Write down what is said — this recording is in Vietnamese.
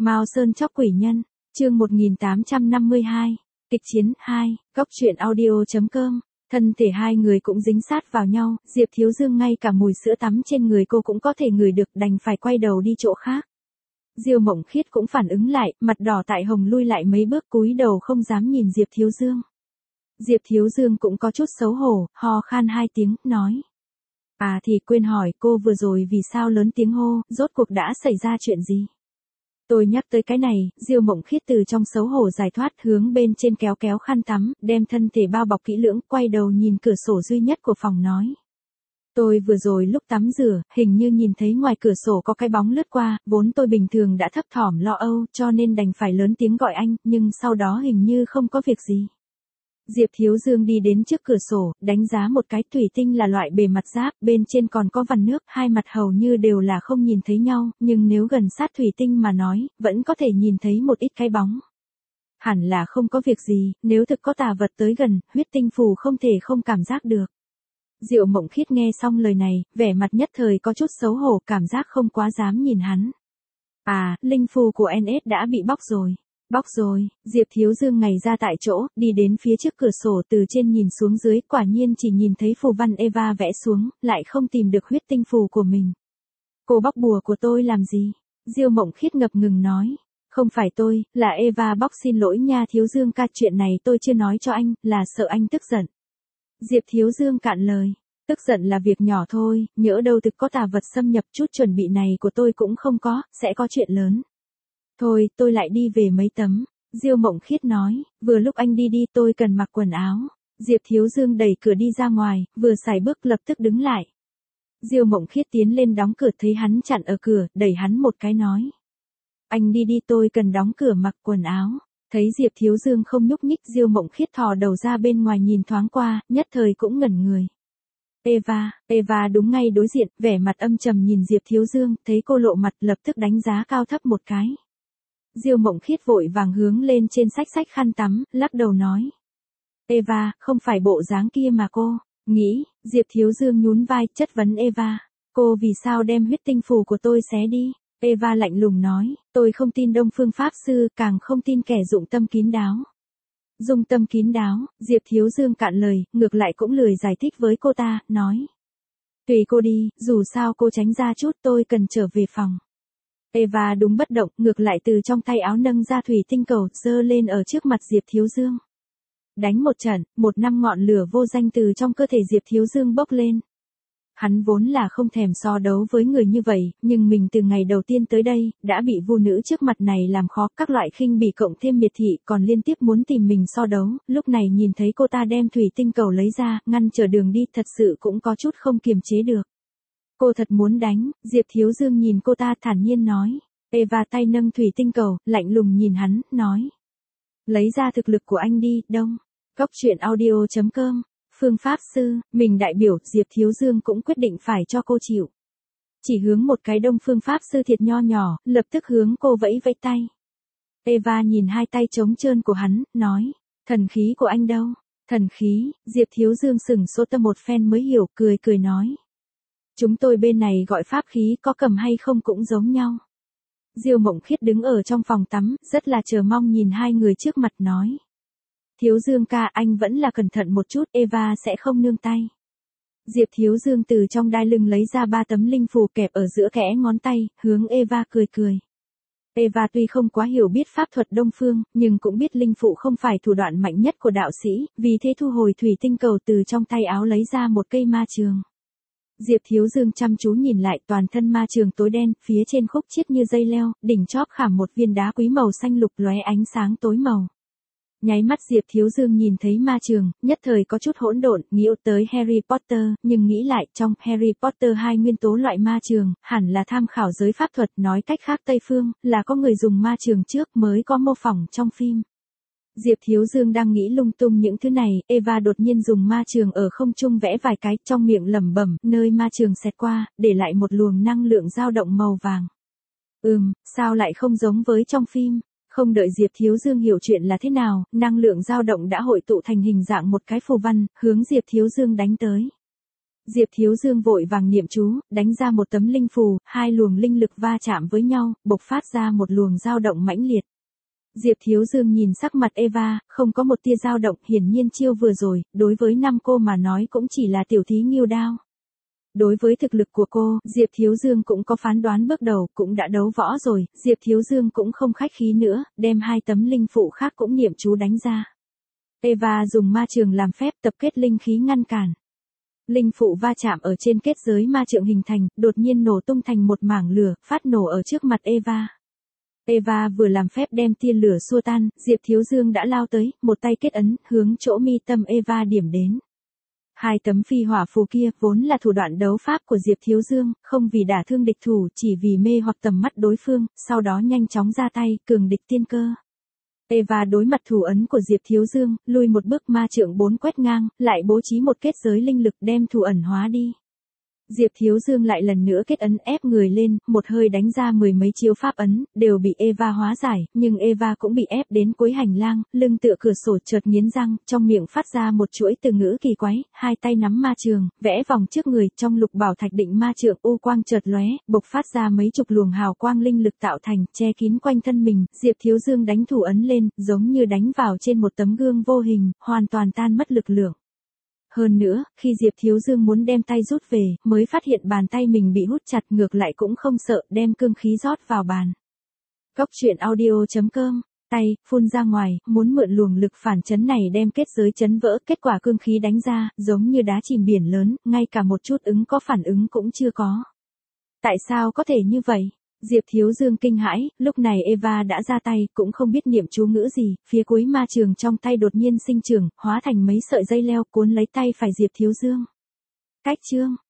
Mao Sơn chóc quỷ nhân, chương 1852, kịch chiến 2, góc truyện audio.com. Thân thể hai người cũng dính sát vào nhau, Diệp Thiếu Dương ngay cả mùi sữa tắm trên người cô cũng có thể ngửi được, đành phải quay đầu đi chỗ khác. Diêu Mộng Khiết cũng phản ứng lại, mặt đỏ tại hồng lui lại mấy bước cúi đầu không dám nhìn Diệp Thiếu Dương. Diệp Thiếu Dương cũng có chút xấu hổ, ho khan hai tiếng, nói. À thì quên hỏi cô vừa rồi vì sao lớn tiếng hô, rốt cuộc đã xảy ra chuyện gì? Tôi nhắc tới cái này, Diêu Mộng Khiết từ trong xấu hổ giải thoát, hướng bên trên kéo kéo khăn tắm, đem thân thể bao bọc kỹ lưỡng, quay đầu nhìn cửa sổ duy nhất của phòng nói. Tôi vừa rồi lúc tắm rửa, hình như nhìn thấy ngoài cửa sổ có cái bóng lướt qua, vốn tôi bình thường đã thấp thỏm lo âu, cho nên đành phải lớn tiếng gọi anh, nhưng sau đó hình như không có việc gì. Diệp Thiếu Dương đi đến trước cửa sổ, đánh giá một cái, thủy tinh là loại bề mặt giáp, bên trên còn có vằn nước, hai mặt hầu như đều là không nhìn thấy nhau, nhưng nếu gần sát thủy tinh mà nói, vẫn có thể nhìn thấy một ít cái bóng. Hẳn là không có việc gì, nếu thực có tà vật tới gần, huyết tinh phù không thể không cảm giác được. Diệu Mộng Khiết nghe xong lời này, vẻ mặt nhất thời có chút xấu hổ, cảm giác không quá dám nhìn hắn. À, linh phù của NS đã bị bóc rồi. Bóc rồi, Diệp Thiếu Dương ngày ra tại chỗ, đi đến phía trước cửa sổ, từ trên nhìn xuống dưới, quả nhiên chỉ nhìn thấy phù văn Eva vẽ xuống, lại không tìm được huyết tinh phù của mình. Cô bóc bùa của tôi làm gì? Diêu Mộng Khiết ngập ngừng nói. Không phải tôi, là Eva bóc, xin lỗi nha Thiếu Dương ca, chuyện này tôi chưa nói cho anh, là sợ anh tức giận. Diệp Thiếu Dương cạn lời. Tức giận là việc nhỏ thôi, nhỡ đâu thực có tà vật xâm nhập, chút chuẩn bị này của tôi cũng không có, sẽ có chuyện lớn. Thôi, tôi lại đi về mấy tấm. Diêu Mộng Khiết nói, vừa lúc anh đi đi tôi cần mặc quần áo. Diệp Thiếu Dương đẩy cửa đi ra ngoài, vừa xài bước lập tức đứng lại. Diêu Mộng Khiết tiến lên đóng cửa, thấy hắn chặn ở cửa, đẩy hắn một cái nói. Anh đi đi, tôi cần đóng cửa mặc quần áo. Thấy Diệp Thiếu Dương không nhúc nhích, Diêu Mộng Khiết thò đầu ra bên ngoài nhìn thoáng qua, nhất thời cũng ngẩn người. Eva đúng ngay đối diện, vẻ mặt âm trầm nhìn Diệp Thiếu Dương, thấy cô lộ mặt lập tức đánh giá cao thấp một cái. Diêu Mộng Khiết vội vàng hướng lên trên xách khăn tắm, lắc đầu nói. Eva, không phải bộ dáng kia mà cô nghĩ. Diệp Thiếu Dương nhún vai, chất vấn Eva. Cô vì sao đem huyết tinh phù của tôi xé đi? Eva lạnh lùng nói, tôi không tin Đông Phương Pháp Sư, càng không tin kẻ dụng tâm kín đáo. Dung tâm kín đáo, Diệp Thiếu Dương cạn lời, ngược lại cũng lười giải thích với cô ta, nói. Tùy cô đi, dù sao cô tránh ra chút, tôi cần trở về phòng. Eva đúng bất động, ngược lại từ trong tay áo nâng ra thủy tinh cầu, giơ lên ở trước mặt Diệp Thiếu Dương. Đánh một trận, một năm ngọn lửa vô danh từ trong cơ thể Diệp Thiếu Dương bốc lên. Hắn vốn là không thèm so đấu với người như vậy, nhưng mình từ ngày đầu tiên tới đây, đã bị vu nữ trước mặt này làm khó, các loại khinh bỉ cộng thêm miệt thị, còn liên tiếp muốn tìm mình so đấu, lúc này nhìn thấy cô ta đem thủy tinh cầu lấy ra, ngăn trở đường đi, thật sự cũng có chút không kiềm chế được. Cô thật muốn đánh, Diệp Thiếu Dương nhìn cô ta thản nhiên nói. Eva tay nâng thủy tinh cầu, lạnh lùng nhìn hắn, nói. Lấy ra thực lực của anh đi, Đông. Góc truyện audio.com. Phương Pháp Sư, mình đại biểu, Diệp Thiếu Dương cũng quyết định phải cho cô chịu. Chỉ hướng một cái Đông Phương Pháp Sư thiệt nho nhỏ, lập tức hướng cô vẫy vẫy tay. Eva nhìn hai tay trống trơn của hắn, nói. Thần khí của anh đâu? Thần khí, Diệp Thiếu Dương sững sốt tâm một phen mới hiểu, cười nói. Chúng tôi bên này gọi pháp khí, có cầm hay không cũng giống nhau. Diêu Mộng Khiết đứng ở trong phòng tắm, rất là chờ mong nhìn hai người trước mặt nói. Thiếu Dương ca, anh vẫn là cẩn thận một chút, Eva sẽ không nương tay. Diệp Thiếu Dương từ trong đai lưng lấy ra 3 tấm linh phù kẹp ở giữa kẽ ngón tay, hướng Eva cười. Eva tuy không quá hiểu biết pháp thuật Đông Phương, nhưng cũng biết linh phụ không phải thủ đoạn mạnh nhất của đạo sĩ, vì thế thu hồi thủy tinh cầu, từ trong tay áo lấy ra một cây ma trường. Diệp Thiếu Dương chăm chú nhìn lại, toàn thân ma trường tối đen, phía trên khúc chiết như dây leo, đỉnh chóp khảm một viên đá quý màu xanh lục lóe ánh sáng tối màu. Nháy mắt Diệp Thiếu Dương nhìn thấy ma trường, nhất thời có chút hỗn độn, nghĩ tới Harry Potter, nhưng nghĩ lại, trong Harry Potter 2 nguyên tố loại ma trường, hẳn là tham khảo giới pháp thuật, nói cách khác Tây Phương, là có người dùng ma trường trước mới có mô phỏng trong phim. Diệp Thiếu Dương đang nghĩ lung tung những thứ này, Eva đột nhiên dùng ma trường ở không trung vẽ vài cái, trong miệng lẩm bẩm, nơi ma trường xẹt qua, để lại một luồng năng lượng dao động màu vàng. Sao lại không giống với trong phim? Không đợi Diệp Thiếu Dương hiểu chuyện là thế nào, năng lượng dao động đã hội tụ thành hình dạng một cái phù văn, hướng Diệp Thiếu Dương đánh tới. Diệp Thiếu Dương vội vàng niệm chú, đánh ra một tấm linh phù, hai luồng linh lực va chạm với nhau, bộc phát ra một luồng dao động mãnh liệt. Diệp Thiếu Dương nhìn sắc mặt Eva, không có một tia dao động, hiển nhiên chiêu vừa rồi, đối với năm cô mà nói cũng chỉ là tiểu thí nghêu đao. Đối với thực lực của cô, Diệp Thiếu Dương cũng có phán đoán bước đầu, cũng đã đấu võ rồi, Diệp Thiếu Dương cũng không khách khí nữa, đem hai tấm linh phụ khác cũng niệm chú đánh ra. Eva dùng ma trường làm phép tập kết linh khí ngăn cản. Linh phụ va chạm ở trên kết giới ma trượng hình thành, đột nhiên nổ tung thành một mảng lửa, phát nổ ở trước mặt Eva. Eva vừa làm phép đem tia lửa xua tan, Diệp Thiếu Dương đã lao tới, một tay kết ấn, hướng chỗ mi tâm Eva điểm đến. Hai tấm phi hỏa phù kia vốn là thủ đoạn đấu pháp của Diệp Thiếu Dương, không vì đả thương địch thủ, chỉ vì mê hoặc tầm mắt đối phương, sau đó nhanh chóng ra tay, cường địch tiên cơ. Eva đối mặt thủ ấn của Diệp Thiếu Dương, lui một bước ma trượng 4 quét ngang, lại bố trí một kết giới linh lực đem thủ ẩn hóa đi. Diệp Thiếu Dương lại lần nữa kết ấn ép người lên, một hơi đánh ra mười mấy chiêu pháp ấn, đều bị Eva hóa giải, nhưng Eva cũng bị ép đến cuối hành lang, lưng tựa cửa sổ chợt nghiến răng, trong miệng phát ra một chuỗi từ ngữ kỳ quái, hai tay nắm ma trường, vẽ vòng trước người, trong lục bảo thạch định ma trượng u quang chợt lóe, bộc phát ra mấy chục luồng hào quang linh lực tạo thành, che kín quanh thân mình, Diệp Thiếu Dương đánh thủ ấn lên, giống như đánh vào trên một tấm gương vô hình, hoàn toàn tan mất lực lượng. Hơn nữa, khi Diệp Thiếu Dương muốn đem tay rút về, mới phát hiện bàn tay mình bị hút chặt, ngược lại cũng không sợ, đem cương khí rót vào bàn. Cốc truyện audio.com, tay, phun ra ngoài, muốn mượn luồng lực phản chấn này đem kết giới chấn vỡ, kết quả cương khí đánh ra, giống như đá chìm biển lớn, ngay cả một chút có phản ứng cũng chưa có. Tại sao có thể như vậy? Diệp Thiếu Dương kinh hãi, lúc này Eva đã ra tay, cũng không biết niệm chú ngữ gì, phía cuối ma trường trong tay đột nhiên sinh trưởng, hóa thành mấy sợi dây leo cuốn lấy tay phải Diệp Thiếu Dương. Cách chương